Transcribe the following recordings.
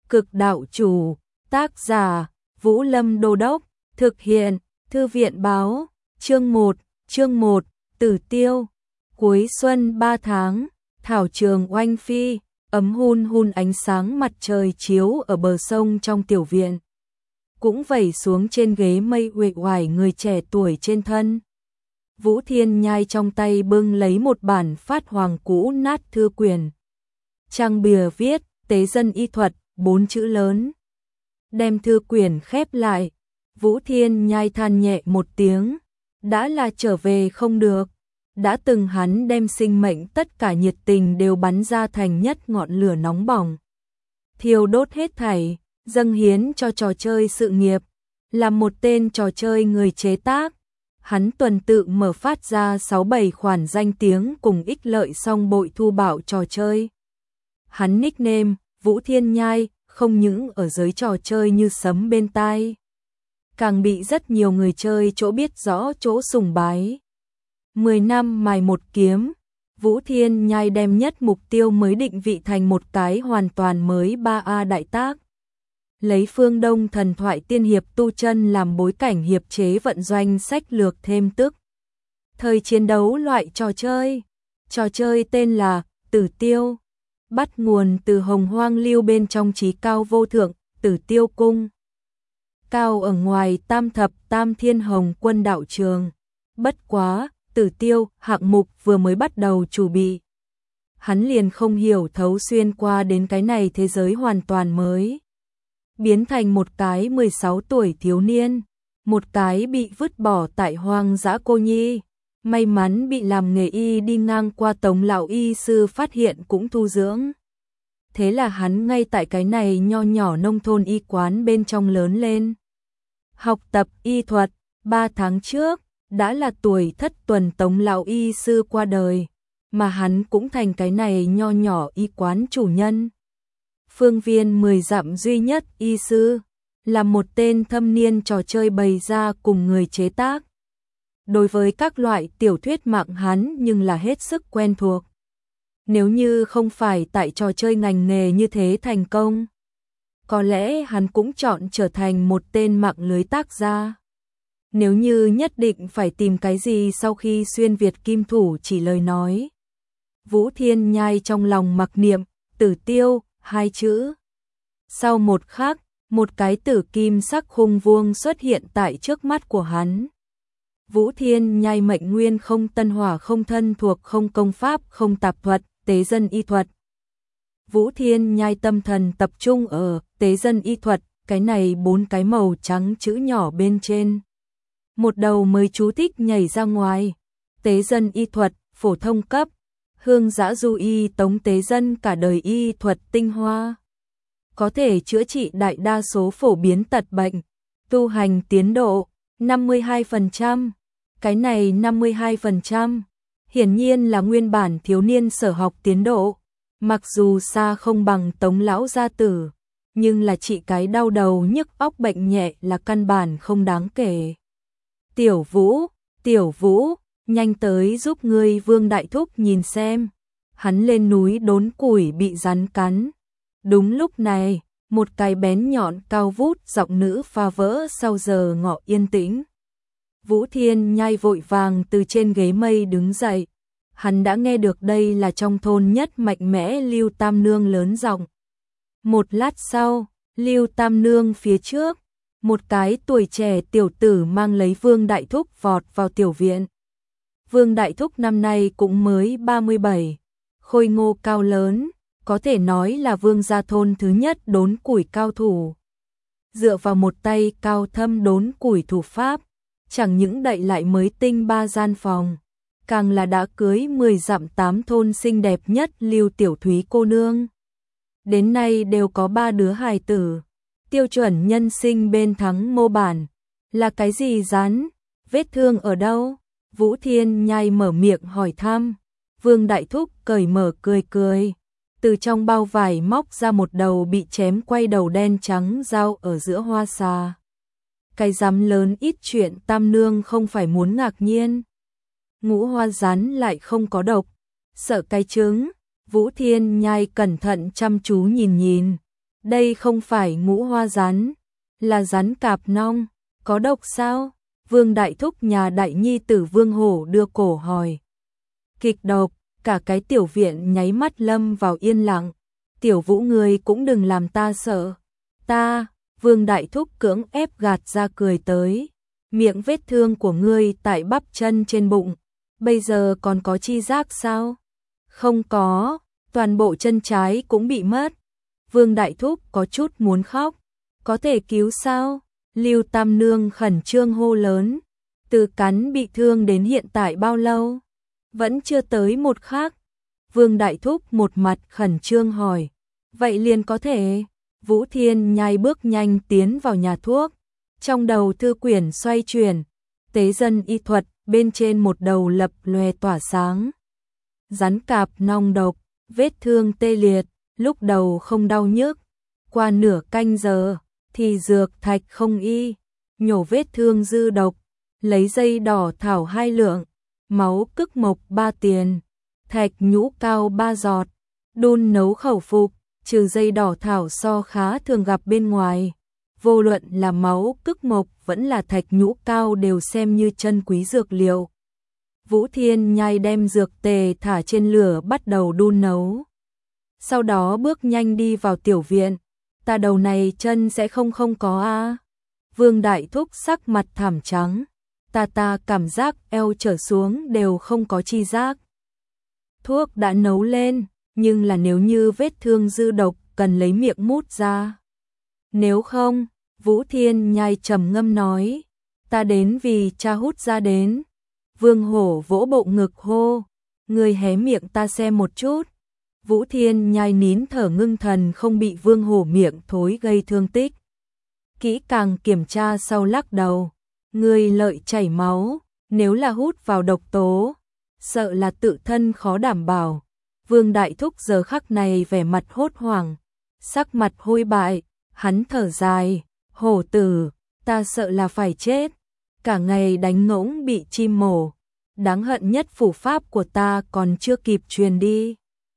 Cực đạo chủ, tác giả, Vũ Lâm Đô Đốc, thực hiện, Thư viện báo, chương 1, Tử Tiêu. Cuối xuân 3 tháng, thảo trường oanh phi, ấm hun hun ánh sáng mặt trời chiếu ở bờ sông trong tiểu viện. Cũng vẩy xuống trên ghế mây uể oải người trẻ tuổi trên thân. Vũ Thiên Nhai trong tay bưng lấy một bản phát hoàng cũ nát thư quyển. Trang bìa viết, tế dân y thuật, 4 chữ lớn. Đem thư quyển khép lại, Vũ Thiên Nhai than nhẹ một tiếng, đã là trở về không được. Đã từng hắn đem sinh mệnh tất cả nhiệt tình đều bắn ra thành nhất ngọn lửa nóng bỏng. Thiêu đốt hết thảy, dâng hiến cho trò chơi sự nghiệp, làm một tên trò chơi người chế tác. Hắn tuần tự mở phát ra 6-7 khoản danh tiếng cùng ích lợi song bội thu bảo trò chơi. Hắn nickname, Vũ Thiên Nhai, không những ở giới trò chơi như sấm bên tai, càng bị rất nhiều người chơi chỗ biết rõ chỗ sùng bái. 10 năm mài một kiếm, Vũ Thiên Nhai đem nhất mục tiêu mới định vị thành một cái hoàn toàn mới 3A đại tác. Lấy phương Đông thần thoại tiên hiệp tu chân làm bối cảnh hiệp chế vận doanh sách lược thêm tức. Thời chiến đấu loại trò chơi tên là Tử Tiêu, bắt nguồn từ Hồng Hoang Lưu bên trong chí cao vô thượng, Tử Tiêu Cung. Cao ở ngoài Tam Thập Tam Thiên Hồng Quân đạo trường, bất quá, Tử Tiêu hạng mục vừa mới bắt đầu chuẩn bị. Hắn liền không hiểu thấu xuyên qua đến cái này thế giới hoàn toàn mới. Biến thành một cái 16 tuổi thiếu niên, một cái bị vứt bỏ tại hoang dã cô nhi, may mắn bị làm nghề y đi ngang qua Tống lão y sư phát hiện cũng thu dưỡng. Thế là hắn ngay tại cái này nho nhỏ nông thôn y quán bên trong lớn lên. Học tập y thuật, 3 tháng trước, đã là tuổi thất tuần Tống lão y sư qua đời, mà hắn cũng thành cái này nho nhỏ y quán chủ nhân. Phương viên 10 dặm duy nhất y sư, là một tên thâm niên trò chơi bày ra cùng người chế tác. Đối với các loại tiểu thuyết mạng hắn nhưng là hết sức quen thuộc. Nếu như không phải tại trò chơi ngành nghề như thế thành công, có lẽ hắn cũng chọn trở thành một tên mạng lưới tác gia. Nếu như nhất định phải tìm cái gì sau khi xuyên Việt kim thủ chỉ lời nói, Vũ Thiên Nhai trong lòng mặc niệm, Tử Tiêu, 2 chữ. Sau một khắc, một cái tử kim sắc khung vuông xuất hiện tại trước mắt của hắn. Vũ Thiên Nhai mệnh nguyên không tân hỏa không thân thuộc không công pháp không tạp thuật, tế dân y thuật. Vũ Thiên Nhai tâm thần tập trung ở tế dân y thuật, cái này 4 cái màu trắng chữ nhỏ bên trên. Một đầu mới chú thích nhảy ra ngoài. Tế dân y thuật, phổ thông cấp. Hương giã du y tống tế dân cả đời y thuật tinh hoa. Có thể chữa trị đại đa số phổ biến tật bệnh. Tu hành tiến độ, 52%. Cái này 52%. Hiển nhiên là nguyên bản thiếu niên sở học tiến độ. Mặc dù xa không bằng Tống lão gia tử, nhưng là trị cái đau đầu nhức óc bệnh nhẹ là căn bản không đáng kể. Tiểu Vũ, nhanh tới giúp ngươi Vương Đại Thúc nhìn xem. Hắn lên núi đốn củi bị rắn cắn. Đúng lúc này, một cái bén nhọn cao vút giọng nữ phá vỡ sau giờ ngọ yên tĩnh. Vũ Thiên Nhai vội vàng từ trên ghế mây đứng dậy. Hắn đã nghe được đây là trong thôn nhất mạnh mẽ Lưu Tam Nương lớn giọng. Một lát sau, Lưu Tam Nương phía trước, một cái tuổi trẻ tiểu tử mang lấy Vương Đại Thúc vọt vào tiểu viện. Vương Đại Thúc năm nay cũng mới 37, khôi ngô cao lớn, có thể nói là Vương gia thôn thứ nhất đốn củi cao thủ. Dựa vào một tay cao thâm đốn củi thủ pháp, chẳng những đậy lại mới tinh 3 gian phòng, càng là đã cưới 10 dặm 8 thôn xinh đẹp nhất Lưu Tiểu Thúy cô nương. Đến nay đều có 3 đứa hài tử. Tiêu chuẩn nhân sinh bên thắng mô bản. Là cái gì rắn? Vết thương ở đâu? Vũ Thiên Nhai mở miệng hỏi thăm. Vương Đại Thúc cởi mở cười. Từ trong bao vải móc ra một đầu bị chém quay đầu đen trắng dao ở giữa hoa xà. Cái rắm lớn ít chuyện Tam Nương không phải muốn ngạc nhiên. Ngũ hoa rắn lại không có độc. Sợ cái trứng. Vũ Thiên Nhai cẩn thận chăm chú nhìn. Đây không phải ngũ hoa rắn, là rắn cạp nong, có độc sao? Vương Đại Thúc nhà đại nhi tử Vương Hổ đưa cổ hỏi. Kịch độc, cả cái tiểu viện nháy mắt lâm vào yên lặng. Tiểu Vũ ngươi cũng đừng làm ta sợ. Ta, Vương Đại Thúc cưỡng ép gạt ra cười tới. Miệng vết thương của ngươi tại bắp chân trên bụng, bây giờ còn có chi giác sao? Không có, toàn bộ chân trái cũng bị mất. Vương Đại Thúc có chút muốn khóc. Có thể cứu sao? Lưu Tam Nương khẩn trương hô lớn. Từ cắn bị thương đến hiện tại bao lâu? Vẫn chưa tới một khắc. Vương Đại Thúc một mặt khẩn trương hỏi. Vậy liền có thể. Vũ Thiên Nhai bước nhanh tiến vào nhà thuốc. Trong đầu thư quyển xoay chuyển. Tế dân y thuật bên trên một đầu lập lòe tỏa sáng. Rắn cạp nong độc, vết thương tê liệt, lúc đầu không đau nhức. Qua nửa canh giờ thì dược thạch không y, nhổ vết thương dư độc, lấy dây đỏ thảo 2 lượng, máu cức mộc 3 tiền, thạch nhũ cao 3 giọt, đun nấu khẩu phục, trừ dây đỏ thảo so khá thường gặp bên ngoài. Vô luận là máu cức mộc vẫn là thạch nhũ cao đều xem như chân quý dược liệu. Vũ Thiên Nhai đem dược tề thả trên lửa bắt đầu đun nấu. Sau đó bước nhanh đi vào tiểu viện. Ta đầu này chân sẽ không có a. Vương Đại Thúc sắc mặt thảm trắng. Ta cảm giác eo trở xuống đều không có chi giác. Thuốc đã nấu lên, nhưng là nếu như vết thương dư độc cần lấy miệng mút ra. Nếu không, Vũ Thiên Nhai trầm ngâm nói, ta đến vì cha hút ra đến. Vương Hổ vỗ bộ ngực hô, ngươi hé miệng ta xem một chút. Vũ Thiên Nhai nín thở ngưng thần không bị Vương Hổ miệng thối gây thương tích. Kỹ càng kiểm tra sau lắc đầu, ngươi lợi chảy máu, nếu là hút vào độc tố, sợ là tự thân khó đảm bảo. Vương Đại Thúc giờ khắc này vẻ mặt hốt hoảng, sắc mặt hôi bại, hắn thở dài, Hổ tử, ta sợ là phải chết. Cả ngày đánh ngỗng bị chim mổ, đáng hận nhất phủ pháp của ta còn chưa kịp truyền đi.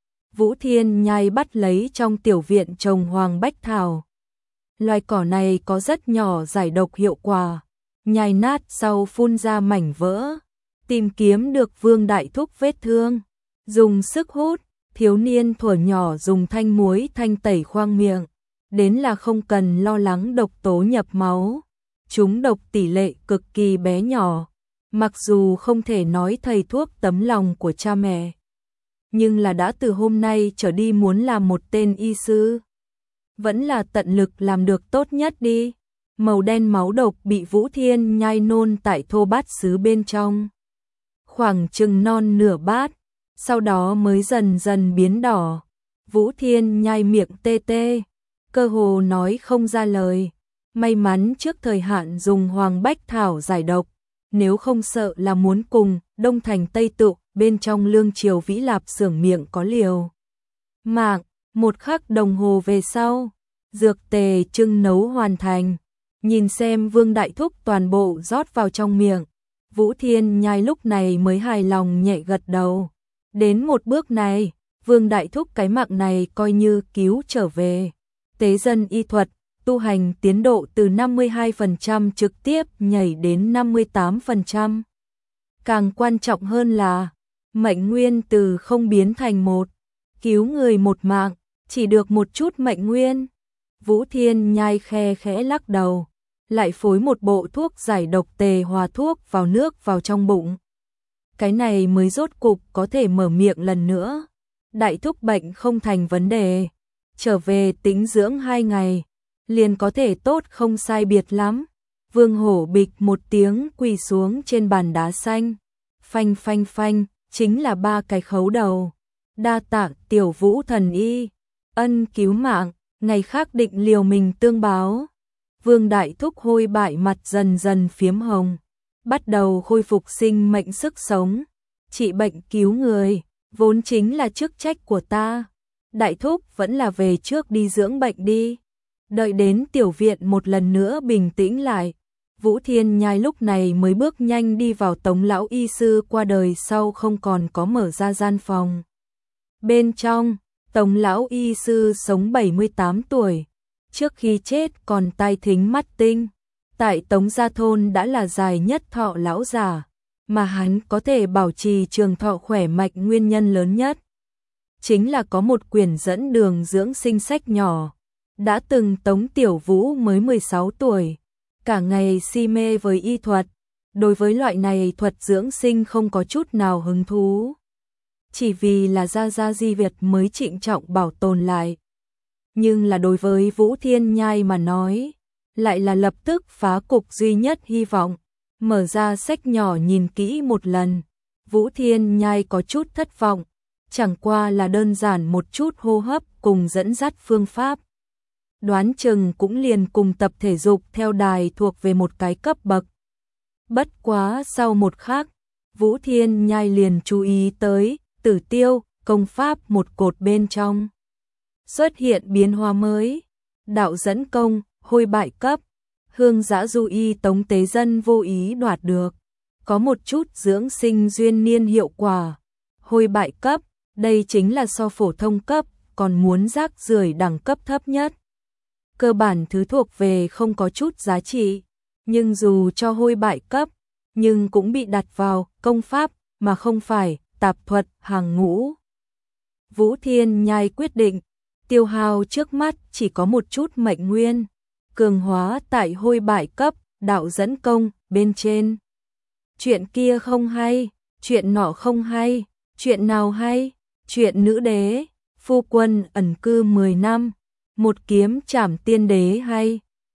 Vũ Thiên Nhai bắt lấy trong tiểu viện trồng hoàng bách thảo. Loài cỏ này có rất nhỏ giải độc hiệu quả, nhai nát sau phun ra mảnh vỡ, tìm kiếm được Vương Đại Thúc vết thương, dùng sức hút, thiếu niên thuở nhỏ dùng thanh muối thanh tẩy khoang miệng, đến là không cần lo lắng độc tố nhập máu. Chúng độc tỷ lệ cực kỳ bé nhỏ, mặc dù không thể nói thầy thuốc tấm lòng của cha mẹ, nhưng là đã từ hôm nay trở đi muốn làm một tên y sư. Vẫn là tận lực làm được tốt nhất đi. Màu đen máu độc bị Vũ Thiên Nhai nôn tại thô bát sứ bên trong. Khoảng chừng non nửa bát, sau đó mới dần dần biến đỏ. Vũ Thiên Nhai miệng tê tê, cơ hồ nói không ra lời. May mắn trước thời hạn dùng hoàng bách thảo giải độc, nếu không sợ là muốn cùng Đông Thành Tây Tụ bên trong lương triều Vĩ Lạp xưởng miệng có liều mạng. Một khắc đồng hồ về sau, dược tề trưng nấu hoàn thành. Nhìn xem Vương Đại Thúc toàn bộ rót vào trong miệng, Vũ Thiên Nhai lúc này mới hài lòng nhẹ gật đầu. Đến một bước này, Vương Đại Thúc cái mạng này coi như cứu trở về. Tế dân y thuật, tu hành tiến độ từ 52% trực tiếp nhảy đến 58%. Càng quan trọng hơn là, mệnh nguyên từ không biến thành một, cứu người một mạng, chỉ được một chút mệnh nguyên. Vũ Thiên Nhai khe khẽ lắc đầu, lại phối một bộ thuốc giải độc tề hòa thuốc vào nước vào trong bụng. Cái này mới rốt cục có thể mở miệng lần nữa. Đại Thúc bệnh không thành vấn đề, trở về tĩnh dưỡng 2 ngày, liền có thể tốt không sai biệt lắm. Vương Hổ bịch một tiếng quỳ xuống trên bàn đá xanh. Phanh phanh phanh, chính là 3 cái khấu đầu. Đa tạ tiểu Vũ thần y, ân cứu mạng, ngày khác định liều mình tương báo. Vương Đại Thúc hôi bại mặt dần dần phiếm hồng, bắt đầu khôi phục sinh mệnh sức sống. Trị bệnh cứu người, vốn chính là chức trách của ta. Đại Thúc vẫn là về trước đi dưỡng bệnh đi. Đợi đến tiểu viện một lần nữa bình tĩnh lại, Vũ Thiên Nhai lúc này mới bước nhanh đi vào Tống lão y sư qua đời sau không còn có mở ra gian phòng. Bên trong, Tống lão y sư sống 78 tuổi, trước khi chết còn tai thính mắt tinh. Tại Tống Gia Thôn đã là dài nhất thọ lão giả, mà hắn có thể bảo trì trường thọ khỏe mạnh nguyên nhân lớn nhất. Chính là có một quyển dẫn đường dưỡng sinh sách nhỏ. Đã từng Tống Tiểu Vũ mới 16 tuổi, cả ngày si mê với y thuật, đối với loại này thuật dưỡng sinh không có chút nào hứng thú. Chỉ vì là Gia Di Việt mới trịnh trọng bảo tồn lại. Nhưng là đối với Vũ Thiên Nhai mà nói, lại là lập tức phá cục duy nhất hy vọng. Mở ra sách nhỏ nhìn kỹ một lần, Vũ Thiên Nhai có chút thất vọng, chẳng qua là đơn giản một chút hô hấp cùng dẫn dắt phương pháp. Đoán chừng cũng liền cùng tập thể dục theo đài thuộc về một cái cấp bậc. Bất quá sau một khắc, Vũ Thiên Nhai liền chú ý tới Tử Tiêu công pháp một cột bên trong. Xuất hiện biến hóa mới, đạo dẫn công, hôi bại cấp, hương giã du y Tống Tế Dân vô ý đoạt được. Có một chút dưỡng sinh duyên niên hiệu quả. Hôi bại cấp, đây chính là so phổ thông cấp, còn muốn rác rưởi đẳng cấp thấp nhất. Cơ bản thứ thuộc về không có chút giá trị, nhưng dù cho hôi bại cấp, nhưng cũng bị đặt vào công pháp mà không phải tạp thuật hàng ngũ. Vũ Thiên Nhai quyết định, tiêu hao trước mắt chỉ có một chút mệnh nguyên, cường hóa tại hôi bại cấp, đạo dẫn công bên trên. Chuyện kia không hay, chuyện nọ không hay, chuyện nào hay, chuyện nữ đế, phu quân ẩn cư 10 năm, một kiếm trảm tiên đế hay.